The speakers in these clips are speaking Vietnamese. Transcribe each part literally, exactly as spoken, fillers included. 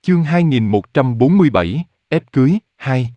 Chương hai nghìn một trăm bốn mươi bảy, ép cưới, hai.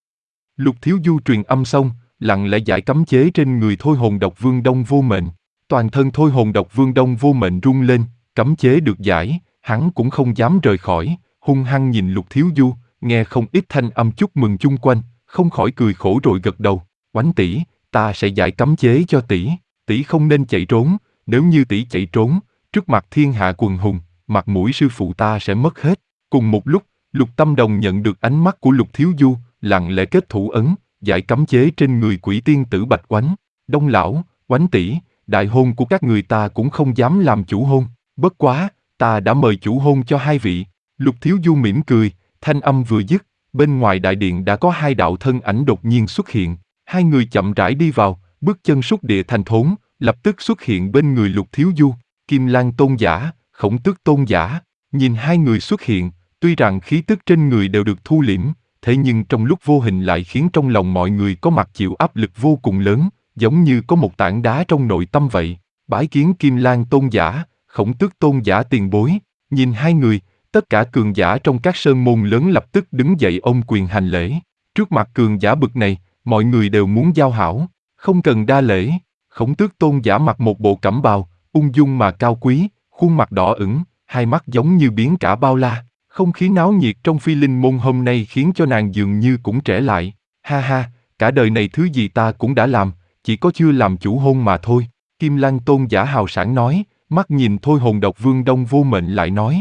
Lục Thiếu Du truyền âm xong, lặng lẽ giải cấm chế trên người Thôi Hồn Độc Vương Đông Vô Mệnh. Toàn thân Thôi Hồn Độc Vương Đông Vô Mệnh rung lên, cấm chế được giải, hắn cũng không dám rời khỏi, hung hăng nhìn Lục Thiếu Du, nghe không ít thanh âm chúc mừng chung quanh, không khỏi cười khổ rồi gật đầu. Oánh tỷ, ta sẽ giải cấm chế cho tỷ, tỷ không nên chạy trốn, nếu như tỷ chạy trốn, trước mặt thiên hạ quần hùng, mặt mũi sư phụ ta sẽ mất hết. Cùng một lúc, Lục Tâm Đồng nhận được ánh mắt của Lục Thiếu Du, lặng lẽ kết thủ ấn, giải cấm chế trên người quỷ tiên tử Bạch Oánh. Đông lão, Oánh tỷ, đại hôn của các người ta cũng không dám làm chủ hôn, bất quá, ta đã mời chủ hôn cho hai vị. Lục Thiếu Du mỉm cười, thanh âm vừa dứt, bên ngoài đại điện đã có hai đạo thân ảnh đột nhiên xuất hiện, hai người chậm rãi đi vào, bước chân xúc địa thành thốn, lập tức xuất hiện bên người Lục Thiếu Du. Kim Lan Tôn giả, Khổng Tước Tôn giả, nhìn hai người xuất hiện, tuy rằng khí tức trên người đều được thu liễm, thế nhưng trong lúc vô hình lại khiến trong lòng mọi người có mặt chịu áp lực vô cùng lớn, giống như có một tảng đá trong nội tâm vậy. Bái kiến Kim Lan Tôn giả, Khổng Tước Tôn giả tiền bối. Nhìn hai người, tất cả cường giả trong các sơn môn lớn lập tức đứng dậy ôm quyền hành lễ. Trước mặt cường giả bực này, mọi người đều muốn giao hảo, không cần đa lễ. Khổng Tước Tôn giả mặc một bộ cẩm bào, ung dung mà cao quý, khuôn mặt đỏ ửng, hai mắt giống như biến cả bao la. Không khí náo nhiệt trong Phi Linh môn hôm nay khiến cho nàng dường như cũng trẻ lại. Ha ha, cả đời này thứ gì ta cũng đã làm, chỉ có chưa làm chủ hôn mà thôi. Kim Lan Tôn giả hào sảng nói, mắt nhìn Thôi Hồn Độc Vương Đông Vô Mệnh lại nói.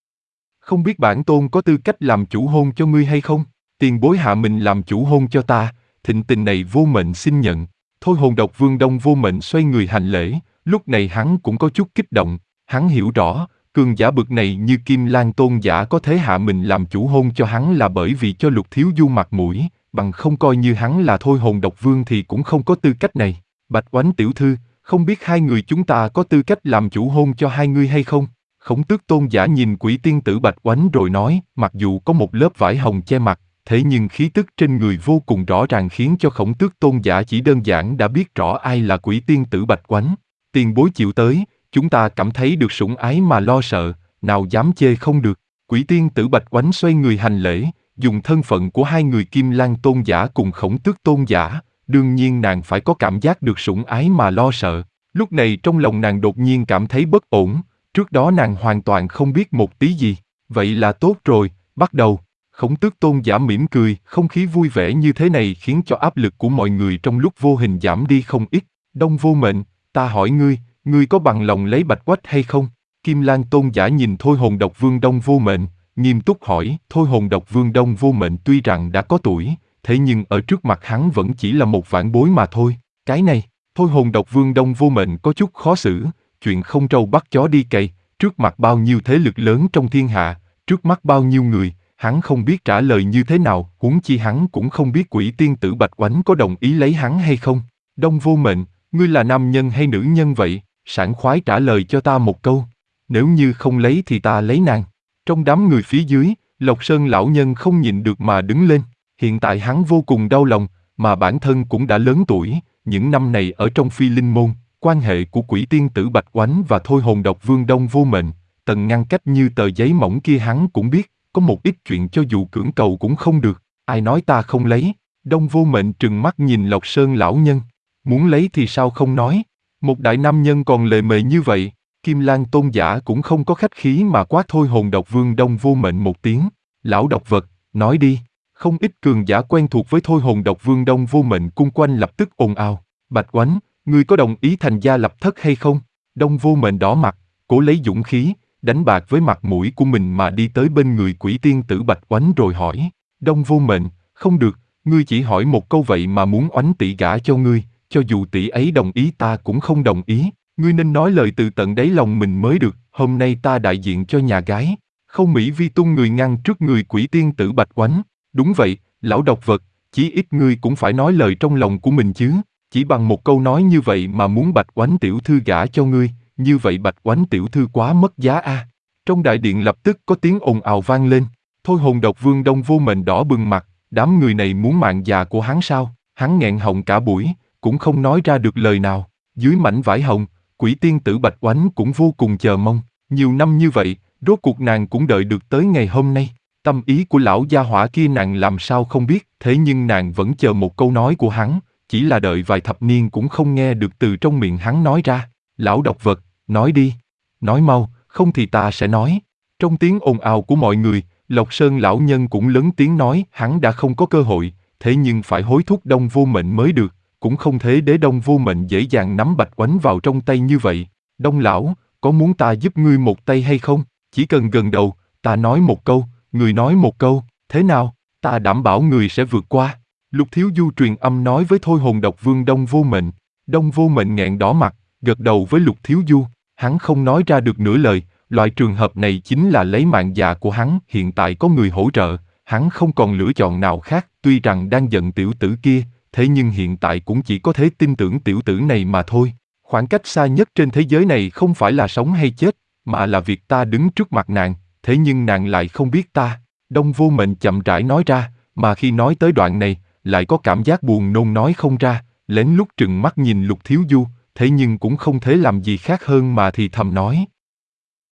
Không biết bản tôn có tư cách làm chủ hôn cho ngươi hay không? Tiền bối hạ mình làm chủ hôn cho ta, thịnh tình này Vô Mệnh xin nhận. Thôi Hồn Độc Vương Đông Vô Mệnh xoay người hành lễ, lúc này hắn cũng có chút kích động, hắn hiểu rõ, cường giả bực này như Kim Lan Tôn giả có thể hạ mình làm chủ hôn cho hắn là bởi vì cho Lục Thiếu Du mặt mũi, bằng không coi như hắn là Thôi Hồn Độc Vương thì cũng không có tư cách này. Bạch Oánh tiểu thư, không biết hai người chúng ta có tư cách làm chủ hôn cho hai ngươi hay không? Khổng Tước Tôn giả nhìn quỷ tiên tử Bạch Oánh rồi nói, mặc dù có một lớp vải hồng che mặt, thế nhưng khí tức trên người vô cùng rõ ràng khiến cho Khổng Tước Tôn giả chỉ đơn giản đã biết rõ ai là quỷ tiên tử Bạch Oánh. Tiền bối chịu tới, chúng ta cảm thấy được sủng ái mà lo sợ, nào dám chê không được. Quỷ tiên tử Bạch Oánh xoay người hành lễ, dùng thân phận của hai người Kim Lan Tôn giả cùng Khổng Tước Tôn giả, đương nhiên nàng phải có cảm giác được sủng ái mà lo sợ. Lúc này trong lòng nàng đột nhiên cảm thấy bất ổn, trước đó nàng hoàn toàn không biết một tí gì. Vậy là tốt rồi, bắt đầu. Khổng Tước Tôn giả mỉm cười, không khí vui vẻ như thế này khiến cho áp lực của mọi người trong lúc vô hình giảm đi không ít. Đông Vô Mệnh, ta hỏi ngươi, ngươi có bằng lòng lấy Bạch Oách hay không? Kim Lan Tôn giả nhìn Thôi Hồn Độc Vương Đông Vô Mệnh, nghiêm túc hỏi. Thôi Hồn Độc Vương Đông Vô Mệnh tuy rằng đã có tuổi, thế nhưng ở trước mặt hắn vẫn chỉ là một vãn bối mà thôi. Cái này, Thôi Hồn Độc Vương Đông Vô Mệnh có chút khó xử, chuyện không trâu bắt chó đi cày, trước mặt bao nhiêu thế lực lớn trong thiên hạ, trước mắt bao nhiêu người, hắn không biết trả lời như thế nào, huống chi hắn cũng không biết quỷ tiên tử Bạch Oánh có đồng ý lấy hắn hay không. Đông Vô Mệnh, ngươi là nam nhân hay nữ nhân vậy? Sảng khoái trả lời cho ta một câu. Nếu như không lấy thì ta lấy nàng. Trong đám người phía dưới, Lộc Sơn lão nhân không nhịn được mà đứng lên. Hiện tại hắn vô cùng đau lòng, mà bản thân cũng đã lớn tuổi. Những năm này ở trong Phi Linh môn, quan hệ của quỷ tiên tử Bạch Oánh và Thôi Hồn Độc Vương Đông Vô Mệnh, tầng ngăn cách như tờ giấy mỏng kia hắn cũng biết. Có một ít chuyện cho dù cưỡng cầu cũng không được. Ai nói ta không lấy? Đông Vô Mệnh trừng mắt nhìn Lộc Sơn lão nhân. Muốn lấy thì sao không nói? Một đại nam nhân còn lề mề như vậy. Kim Lan Tôn giả cũng không có khách khí mà quát Thôi Hồn Độc Vương Đông Vô Mệnh một tiếng. Lão độc vật, nói đi. Không ít cường giả quen thuộc với Thôi Hồn Độc Vương Đông Vô Mệnh cung quanh lập tức ồn ào. Bạch Oánh, ngươi có đồng ý thành gia lập thất hay không? Đông Vô Mệnh đỏ mặt, cố lấy dũng khí, đánh bạc với mặt mũi của mình mà đi tới bên người quỷ tiên tử Bạch Oánh rồi hỏi. Đông Vô Mệnh, không được, ngươi chỉ hỏi một câu vậy mà muốn Oánh tỷ gả cho ngươi, cho dù tỷ ấy đồng ý ta cũng không đồng ý, ngươi nên nói lời từ tận đáy lòng mình mới được. Hôm nay ta đại diện cho nhà gái, không mỹ vi tung người ngăn trước người quỷ tiên tử Bạch Oánh. Đúng vậy, lão độc vật, chí ít ngươi cũng phải nói lời trong lòng của mình chứ, chỉ bằng một câu nói như vậy mà muốn Bạch Oánh tiểu thư gả cho ngươi, như vậy Bạch Oánh tiểu thư quá mất giá a. À. Trong đại điện lập tức có tiếng ồn ào vang lên. Thôi Hồn Độc Vương Đông Vô Mệnh đỏ bừng mặt, đám người này muốn mạng già của hắn sao? Hắn nghẹn họng cả buổi, cũng không nói ra được lời nào. Dưới mảnh vải hồng, quỷ tiên tử Bạch Oánh cũng vô cùng chờ mong. Nhiều năm như vậy, rốt cuộc nàng cũng đợi được tới ngày hôm nay. Tâm ý của lão gia hỏa kia nàng làm sao không biết, thế nhưng nàng vẫn chờ một câu nói của hắn, chỉ là đợi vài thập niên cũng không nghe được từ trong miệng hắn nói ra. Lão độc vật, nói đi. Nói mau, không thì ta sẽ nói. Trong tiếng ồn ào của mọi người, Lộc Sơn lão nhân cũng lớn tiếng nói hắn đã không có cơ hội, thế nhưng phải hối thúc Đông Vô Mệnh mới được, cũng không thể để Đông Vô Mệnh dễ dàng nắm Bạch Oánh vào trong tay như vậy. Đông lão, có muốn ta giúp ngươi một tay hay không? Chỉ cần gần đầu, ta nói một câu, người nói một câu, thế nào? Ta đảm bảo người sẽ vượt qua. Lục Thiếu Du truyền âm nói với Thôi Hồn Độc Vương Đông Vô Mệnh. Đông Vô Mệnh nghẹn đỏ mặt, gật đầu với Lục Thiếu Du. Hắn không nói ra được nửa lời, loại trường hợp này chính là lấy mạng già của hắn. Hiện tại có người hỗ trợ, hắn không còn lựa chọn nào khác. Tuy rằng đang giận tiểu tử kia, thế nhưng hiện tại cũng chỉ có thể tin tưởng tiểu tử này mà thôi. Khoảng cách xa nhất trên thế giới này không phải là sống hay chết, mà là việc ta đứng trước mặt nàng, thế nhưng nàng lại không biết ta. Đông Vô Mệnh chậm rãi nói ra, mà khi nói tới đoạn này, lại có cảm giác buồn nôn nói không ra, lén lút trừng mắt nhìn Lục Thiếu Du, thế nhưng cũng không thể làm gì khác hơn mà thì thầm nói.